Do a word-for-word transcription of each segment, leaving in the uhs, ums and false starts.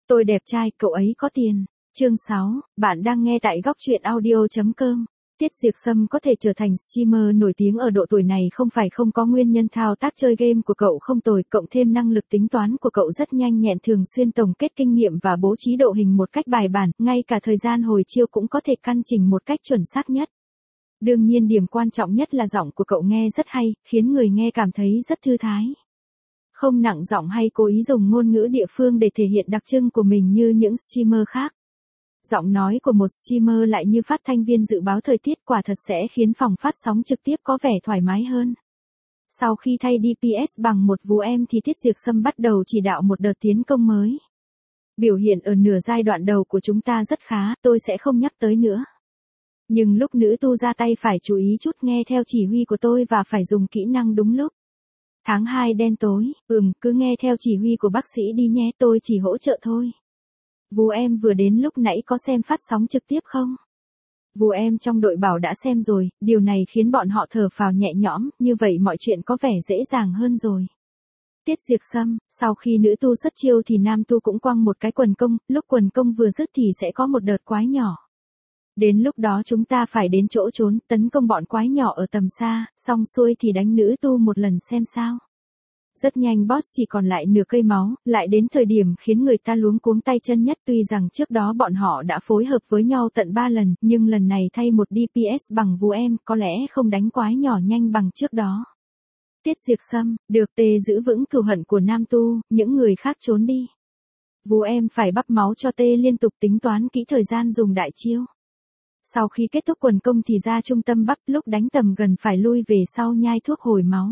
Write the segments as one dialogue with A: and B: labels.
A: Tôi đẹp trai, cậu ấy có tiền. Chương sáu, bạn đang nghe tại góc truyện audio chấm com. Tiết Diệp Sâm có thể trở thành streamer nổi tiếng ở độ tuổi này không phải không có nguyên nhân. Thao tác chơi game của cậu không tồi, cộng thêm năng lực tính toán của cậu rất nhanh nhẹn, thường xuyên tổng kết kinh nghiệm và bố trí độ hình một cách bài bản, ngay cả thời gian hồi chiêu cũng có thể căn chỉnh một cách chuẩn xác nhất. Đương nhiên điểm quan trọng nhất là giọng của cậu nghe rất hay, khiến người nghe cảm thấy rất thư thái. Không nặng giọng hay cố ý dùng ngôn ngữ địa phương để thể hiện đặc trưng của mình như những streamer khác. Giọng nói của một streamer lại như phát thanh viên dự báo thời tiết, quả thật sẽ khiến phòng phát sóng trực tiếp có vẻ thoải mái hơn. Sau khi thay đê pê ét bằng một vú em thì Tiết Diệp Sâm bắt đầu chỉ đạo một đợt tiến công mới. Biểu hiện ở nửa giai đoạn đầu của chúng ta rất khá, tôi sẽ không nhắc tới nữa. Nhưng lúc nữ tu ra tay phải chú ý chút, nghe theo chỉ huy của tôi và phải dùng kỹ năng đúng lúc. Tháng hai đen tối, ừm, cứ nghe theo chỉ huy của bác sĩ đi nhé, tôi chỉ hỗ trợ thôi. Vú em vừa đến lúc nãy có xem phát sóng trực tiếp không? Vú em trong đội bảo đã xem rồi, điều này khiến bọn họ thở phào nhẹ nhõm, như vậy mọi chuyện có vẻ dễ dàng hơn rồi. Tiết Diệp Sâm, sau khi nữ tu xuất chiêu thì nam tu cũng quăng một cái quần công, lúc quần công vừa dứt thì sẽ có một đợt quái nhỏ. Đến lúc đó chúng ta phải đến chỗ trốn, tấn công bọn quái nhỏ ở tầm xa, xong xuôi thì đánh nữ tu một lần xem sao. Rất nhanh boss chỉ còn lại nửa cây máu, lại đến thời điểm khiến người ta luống cuống tay chân nhất. Tuy rằng trước đó bọn họ đã phối hợp với nhau tận ba lần, nhưng lần này thay một đê pê ét bằng vú em, có lẽ không đánh quái nhỏ nhanh bằng trước đó. Tiết Diệp Sâm, được tê giữ vững cừu hận của nam tu, những người khác trốn đi. Vú em phải bắp máu cho tê liên tục, tính toán kỹ thời gian dùng đại chiêu. Sau khi kết thúc quần công thì ra trung tâm bắp, lúc đánh tầm gần phải lui về sau nhai thuốc hồi máu.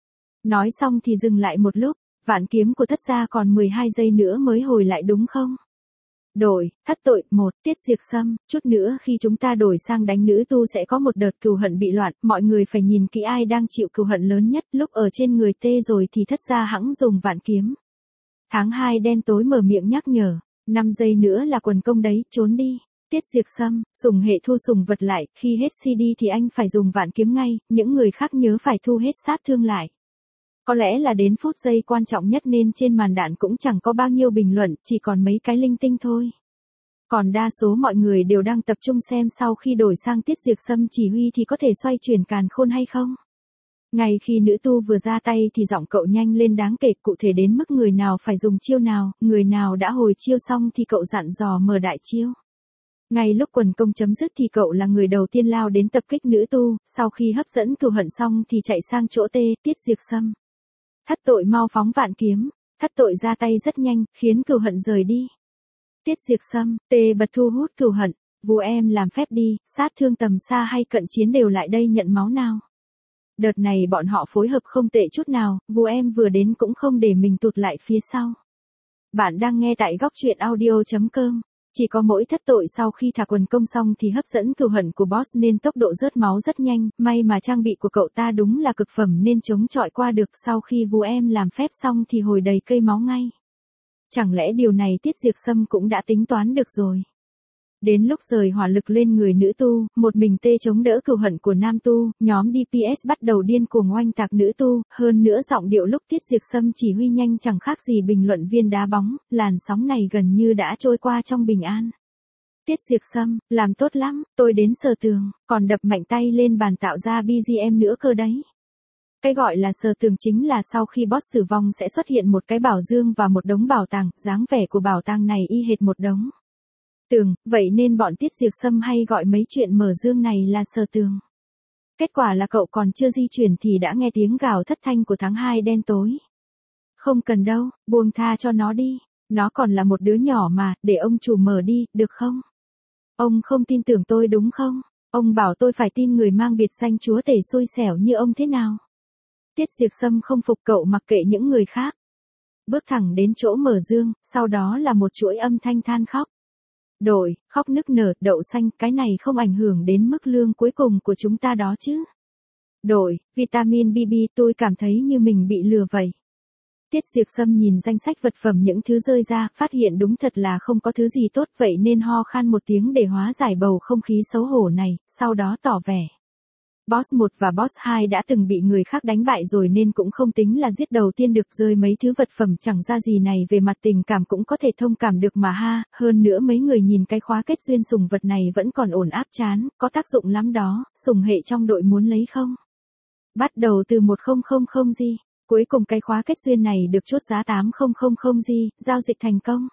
A: Nói xong thì dừng lại một lúc, vạn kiếm của thất gia còn mười hai giây nữa mới hồi lại đúng không? Đổi, thất tội, một, Tiết Diệp Sâm, chút nữa khi chúng ta đổi sang đánh nữ tu sẽ có một đợt cừu hận bị loạn, mọi người phải nhìn kỹ ai đang chịu cừu hận lớn nhất, lúc ở trên người tê rồi thì thất gia hẵng dùng vạn kiếm. Tháng hai đen tối mở miệng nhắc nhở, năm giây nữa là quần công đấy, trốn đi. Tiết Diệp Sâm, dùng hệ thu sùng vật lại, khi hết xê đê thì anh phải dùng vạn kiếm ngay, những người khác nhớ phải thu hết sát thương lại. Có lẽ là đến phút giây quan trọng nhất nên trên màn đạn cũng chẳng có bao nhiêu bình luận, chỉ còn mấy cái linh tinh thôi. Còn đa số mọi người đều đang tập trung xem sau khi đổi sang Tiết Diệp Sâm chỉ huy thì có thể xoay chuyển càn khôn hay không. Ngay khi nữ tu vừa ra tay thì giọng cậu nhanh lên đáng kể, cụ thể đến mức người nào phải dùng chiêu nào, người nào đã hồi chiêu xong thì cậu dặn dò mở đại chiêu. Ngay lúc quần công chấm dứt thì cậu là người đầu tiên lao đến tập kích nữ tu, sau khi hấp dẫn cừu hận xong thì chạy sang chỗ tê. Tiết Diệp Sâm, thất tội mau phóng vạn kiếm, thất tội ra tay rất nhanh, khiến cừu hận rời đi. Tiết Diệp Sâm, tê bật thu hút cừu hận, vú em làm phép đi, sát thương tầm xa hay cận chiến đều lại đây nhận máu nào. Đợt này bọn họ phối hợp không tệ chút nào, vú em vừa đến cũng không để mình tụt lại phía sau. Bạn đang nghe tại góc truyện audio chấm com. Chỉ có mỗi thất tội sau khi thả quần công xong thì hấp dẫn cừu hận của boss nên tốc độ rớt máu rất nhanh, may mà trang bị của cậu ta đúng là cực phẩm nên chống chọi qua được. Sau khi vú em làm phép xong thì hồi đầy cây máu ngay. Chẳng lẽ điều này Tiết Diệp Sâm cũng đã tính toán được rồi. Đến lúc rời hỏa lực lên người nữ tu, một mình tê chống đỡ cừu hận của nam tu, nhóm đê pê ét bắt đầu điên cuồng oanh tạc nữ tu, hơn nữa giọng điệu lúc Tiết Diệp Sâm chỉ huy nhanh chẳng khác gì bình luận viên đá bóng, làn sóng này gần như đã trôi qua trong bình an. Tiết Diệp Sâm, làm tốt lắm, tôi đến sờ tường, còn đập mạnh tay lên bàn tạo ra bê giê em nữa cơ đấy. Cái gọi là sờ tường chính là sau khi boss tử vong sẽ xuất hiện một cái bảo dương và một đống bảo tàng, dáng vẻ của bảo tàng này y hệt một đống tường, vậy nên bọn Tiết Diệp Sâm hay gọi mấy chuyện mở dương này là sờ tường. Kết quả là cậu còn chưa di chuyển thì đã nghe tiếng gào thất thanh của tháng hai đen tối. Không cần đâu, buông tha cho nó đi, nó còn là một đứa nhỏ mà, để ông chủ mở đi, được không? Ông không tin tưởng tôi đúng không? Ông bảo tôi phải tin người mang biệt danh chúa tể xui xẻo như ông thế nào? Tiết Diệp Sâm không phục, cậu mặc kệ những người khác. Bước thẳng đến chỗ mở dương, sau đó là một chuỗi âm thanh than khóc. Đổi, khóc nức nở, đậu xanh, cái này không ảnh hưởng đến mức lương cuối cùng của chúng ta đó chứ. Đổi, vitamin bê bê, tôi cảm thấy như mình bị lừa vậy. Tiết Diệp Sâm nhìn danh sách vật phẩm những thứ rơi ra, phát hiện đúng thật là không có thứ gì tốt, vậy nên ho khan một tiếng để hóa giải bầu không khí xấu hổ này, sau đó tỏ vẻ Boss một và Boss hai đã từng bị người khác đánh bại rồi nên cũng không tính là giết đầu tiên được, rơi mấy thứ vật phẩm chẳng ra gì này về mặt tình cảm cũng có thể thông cảm được mà ha, hơn nữa mấy người nhìn cái khóa kết duyên sùng vật này vẫn còn ổn áp chán, có tác dụng lắm đó, sùng hệ trong đội muốn lấy không? Bắt đầu từ một không không không gi, cuối cùng cái khóa kết duyên này được chốt giá tám không không không gi, giao dịch thành công.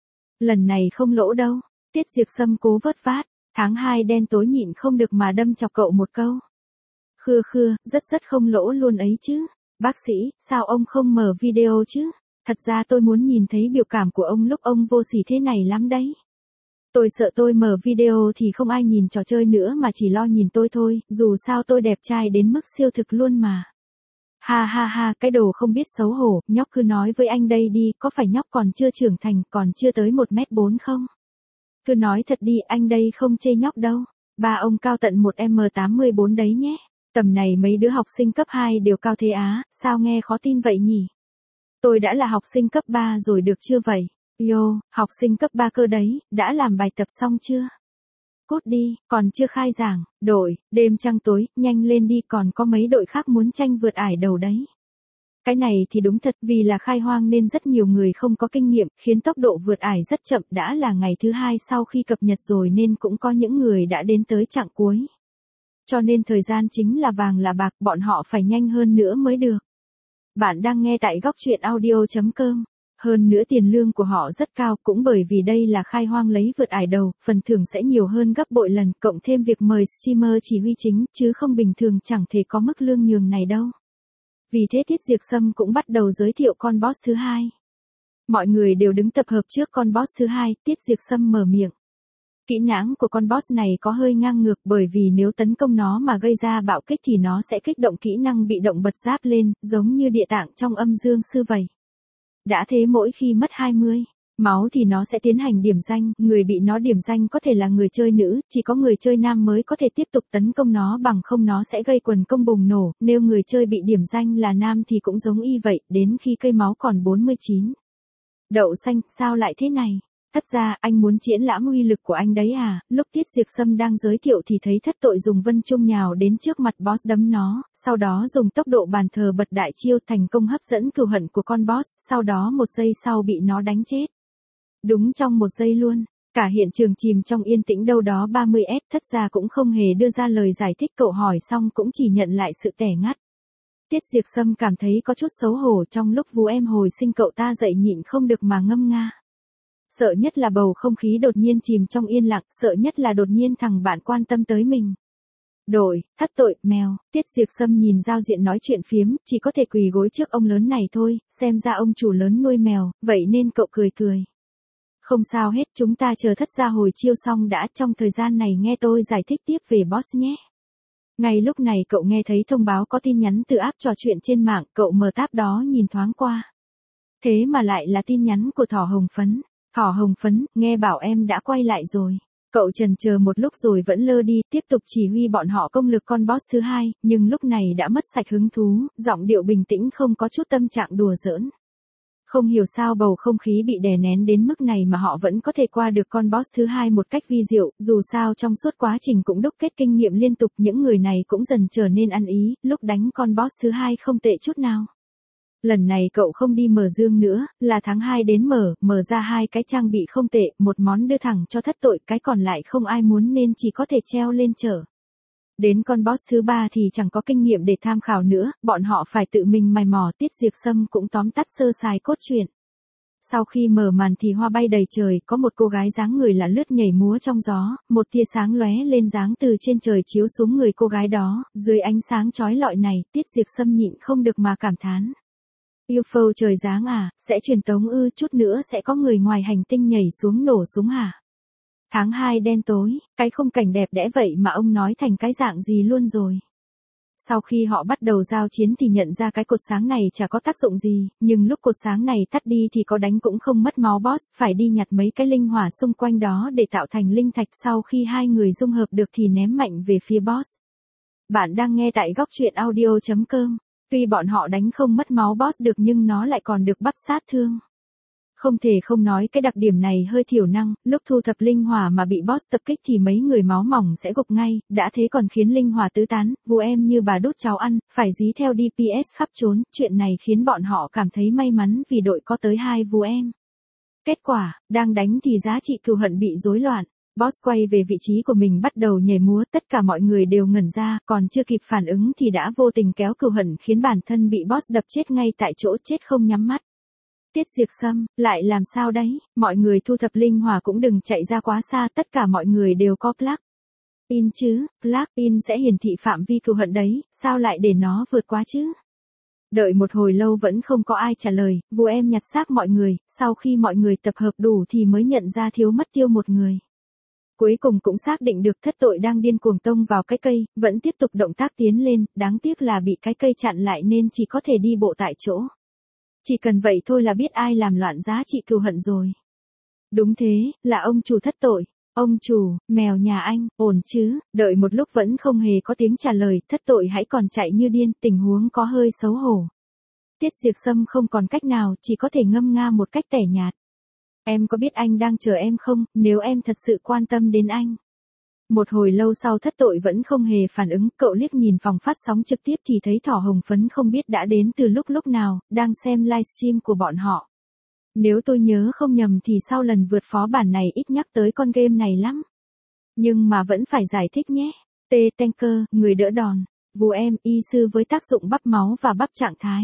A: Lần này không lỗ đâu, Tiết Diệp Sâm cố vớt vát, tháng hai đen tối nhịn không được mà đâm chọc cậu một câu. Khưa khưa, rất rất không lỗ luôn ấy chứ. Bác sĩ, sao ông không mở video chứ? Thật ra tôi muốn nhìn thấy biểu cảm của ông lúc ông vô sỉ thế này lắm đấy. Tôi sợ tôi mở video thì không ai nhìn trò chơi nữa mà chỉ lo nhìn tôi thôi, dù sao tôi đẹp trai đến mức siêu thực luôn mà. Ha ha ha, cái đồ không biết xấu hổ, nhóc cứ nói với anh đây đi, có phải nhóc còn chưa trưởng thành, còn chưa tới một mét bốn không? Cứ nói thật đi, anh đây không chê nhóc đâu. Ba ông cao tận một mét tám mươi bốn đấy nhé. Tầm này mấy đứa học sinh cấp hai đều cao thế á, sao nghe khó tin vậy nhỉ? Tôi đã là học sinh cấp ba rồi được chưa vậy? Yo, học sinh cấp ba cơ đấy, đã làm bài tập xong chưa? Cút đi, còn chưa khai giảng, đội, đêm trăng tối, nhanh lên đi, còn có mấy đội khác muốn tranh vượt ải đầu đấy. Cái này thì đúng thật, vì là khai hoang nên rất nhiều người không có kinh nghiệm, khiến tốc độ vượt ải rất chậm, đã là ngày thứ hai sau khi cập nhật rồi nên cũng có những người đã đến tới chặng cuối. Cho nên thời gian chính là vàng là bạc, bọn họ phải nhanh hơn nữa mới được. Bạn đang nghe tại góc truyện audio chấm com. Hơn nữa tiền lương của họ rất cao, cũng bởi vì đây là khai hoang lấy vượt ải đầu, phần thưởng sẽ nhiều hơn gấp bội lần, cộng thêm việc mời streamer chỉ huy chính, chứ không bình thường chẳng thể có mức lương nhường này đâu. Vì thế Tiết Diệp Sâm cũng bắt đầu giới thiệu con boss thứ hai. Mọi người đều đứng tập hợp trước con boss thứ hai, Tiết Diệp Sâm mở miệng. Kỹ năng của con boss này có hơi ngang ngược, bởi vì nếu tấn công nó mà gây ra bạo kích thì nó sẽ kích động kỹ năng bị động bật giáp lên, giống như địa tạng trong âm dương sư vậy. Đã thế mỗi khi mất hai mươi máu thì nó sẽ tiến hành điểm danh, người bị nó điểm danh có thể là người chơi nữ, chỉ có người chơi nam mới có thể tiếp tục tấn công nó, bằng không nó sẽ gây quần công bùng nổ, nếu người chơi bị điểm danh là nam thì cũng giống y vậy, đến khi cây máu còn bốn mươi chín. Đậu xanh, sao lại thế này? Thất ra, anh muốn triển lãm uy lực của anh đấy à? Lúc Tiết Diệp Sâm đang giới thiệu thì thấy thất tội dùng vân trung nhào đến trước mặt boss đấm nó, sau đó dùng tốc độ bàn thờ bật đại chiêu thành công hấp dẫn cừu hận của con boss, sau đó một giây sau bị nó đánh chết. Đúng trong một giây luôn, cả hiện trường chìm trong yên tĩnh đâu đó ba mươi ét, thất ra cũng không hề đưa ra lời giải thích, cậu hỏi xong cũng chỉ nhận lại sự tẻ ngắt. Tiết Diệp Sâm cảm thấy có chút xấu hổ, trong lúc vú em hồi sinh cậu ta dậy nhịn không được mà ngâm nga. Sợ nhất là bầu không khí đột nhiên chìm trong yên lặng, sợ nhất là đột nhiên thằng bạn quan tâm tới mình. Đội, thất tội, mèo, Tiết Diệp Sâm nhìn giao diện nói chuyện phiếm, chỉ có thể quỳ gối trước ông lớn này thôi, xem ra ông chủ lớn nuôi mèo, vậy nên cậu cười cười. Không sao hết, chúng ta chờ thất gia hồi chiêu xong đã, trong thời gian này nghe tôi giải thích tiếp về boss nhé. Ngay lúc này cậu nghe thấy thông báo có tin nhắn từ app trò chuyện trên mạng, cậu mở tab đó nhìn thoáng qua. Thế mà lại là tin nhắn của Thỏ Hồng Phấn. Thỏ Hồng Phấn, nghe bảo em đã quay lại rồi. Cậu chần chờ một lúc rồi vẫn lơ đi, tiếp tục chỉ huy bọn họ công lược con boss thứ hai, nhưng lúc này đã mất sạch hứng thú, giọng điệu bình tĩnh không có chút tâm trạng đùa giỡn. Không hiểu sao bầu không khí bị đè nén đến mức này mà họ vẫn có thể qua được con boss thứ hai một cách vi diệu, dù sao trong suốt quá trình cũng đúc kết kinh nghiệm liên tục, những người này cũng dần trở nên ăn ý, lúc đánh con boss thứ hai không tệ chút nào. Lần này cậu không đi mở dương nữa, là tháng hai đến mở, mở ra hai cái trang bị không tệ, một món đưa thẳng cho thất tội, cái còn lại không ai muốn nên chỉ có thể treo lên chở. Đến con boss thứ ba thì chẳng có kinh nghiệm để tham khảo nữa, bọn họ phải tự mình mày mò. Tiết Diệp Sâm cũng tóm tắt sơ sài cốt truyện. Sau khi mở màn thì hoa bay đầy trời, có một cô gái dáng người lạ lướt nhảy múa trong gió, một tia sáng lóe lên dáng từ trên trời chiếu xuống người cô gái đó, dưới ánh sáng chói lọi này, Tiết Diệp Sâm nhịn không được mà cảm thán. u ép ô trời giáng à, sẽ truyền tống ư, chút nữa sẽ có người ngoài hành tinh nhảy xuống nổ súng hả? Tháng hai đen tối, cái khung cảnh đẹp đẽ vậy mà ông nói thành cái dạng gì luôn rồi. Sau khi họ bắt đầu giao chiến thì nhận ra cái cột sáng này chả có tác dụng gì, nhưng lúc cột sáng này tắt đi thì có đánh cũng không mất máu boss, phải đi nhặt mấy cái linh hỏa xung quanh đó để tạo thành linh thạch, sau khi hai người dung hợp được thì ném mạnh về phía boss. Bạn đang nghe tại góc truyện audio chấm com. Tuy bọn họ đánh không mất máu boss được nhưng nó lại còn được bắp sát thương. Không thể không nói cái đặc điểm này hơi thiểu năng, lúc thu thập linh hỏa mà bị boss tập kích thì mấy người máu mỏng sẽ gục ngay, đã thế còn khiến linh hỏa tứ tán, vú em như bà đút cháo ăn, phải dí theo đê pê ét khắp trốn, chuyện này khiến bọn họ cảm thấy may mắn vì đội có tới hai vú em. Kết quả, đang đánh thì giá trị cừu hận bị rối loạn. Boss quay về vị trí của mình bắt đầu nhảy múa, tất cả mọi người đều ngẩn ra, còn chưa kịp phản ứng thì đã vô tình kéo cừu hận khiến bản thân bị boss đập chết ngay tại chỗ, chết không nhắm mắt. Tiết Diệp Sâm, lại làm sao đấy, mọi người thu thập linh hỏa cũng đừng chạy ra quá xa, tất cả mọi người đều có plug in chứ, plug in sẽ hiển thị phạm vi cừu hận đấy, sao lại để nó vượt quá chứ? Đợi một hồi lâu vẫn không có ai trả lời, vú em nhặt xác mọi người, sau khi mọi người tập hợp đủ thì mới nhận ra thiếu mất tiêu một người. Cuối cùng cũng xác định được thất tội đang điên cuồng tông vào cái cây, vẫn tiếp tục động tác tiến lên, đáng tiếc là bị cái cây chặn lại nên chỉ có thể đi bộ tại chỗ. Chỉ cần vậy thôi là biết ai làm loạn giá trị cừu hận rồi. Đúng thế, là ông chủ thất tội. Ông chủ, mèo nhà anh, ổn chứ, đợi một lúc vẫn không hề có tiếng trả lời, thất tội hãy còn chạy như điên, tình huống có hơi xấu hổ. Tiết Diệp Sâm không còn cách nào, chỉ có thể ngâm nga một cách tẻ nhạt. Em có biết anh đang chờ em không, nếu em thật sự quan tâm đến anh. Một hồi lâu sau thất tội vẫn không hề phản ứng, cậu liếc nhìn phòng phát sóng trực tiếp thì thấy thỏ hồng phấn không biết đã đến từ lúc lúc nào, đang xem livestream của bọn họ. Nếu tôi nhớ không nhầm thì sau lần vượt phó bản này ít nhắc tới con game này lắm. Nhưng mà vẫn phải giải thích nhé. T Tanker, người đỡ đòn. Vú em, y sư với tác dụng bắp máu và bắp trạng thái.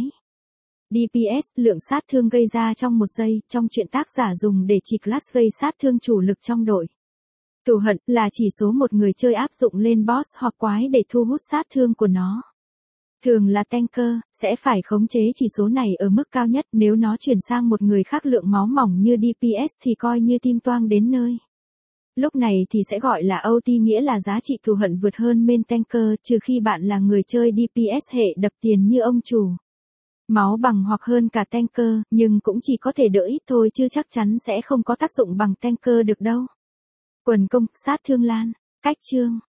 A: đê pê ét, lượng sát thương gây ra trong một giây, trong chuyện tác giả dùng để chỉ class gây sát thương chủ lực trong đội. Cừu hận là chỉ số một người chơi áp dụng lên boss hoặc quái để thu hút sát thương của nó. Thường là tanker, sẽ phải khống chế chỉ số này ở mức cao nhất, nếu nó chuyển sang một người khác lượng máu mỏng như đê pê ét thì coi như tim toang đến nơi. Lúc này thì sẽ gọi là ô tê, nghĩa là giá trị cừu hận vượt hơn main tanker, trừ khi bạn là người chơi đê pê ét hệ đập tiền như ông chủ. Máu bằng hoặc hơn cả tanker, nhưng cũng chỉ có thể đỡ ít thôi chứ chắc chắn sẽ không có tác dụng bằng tanker được đâu. Quần công, sát thương lan, cách chương.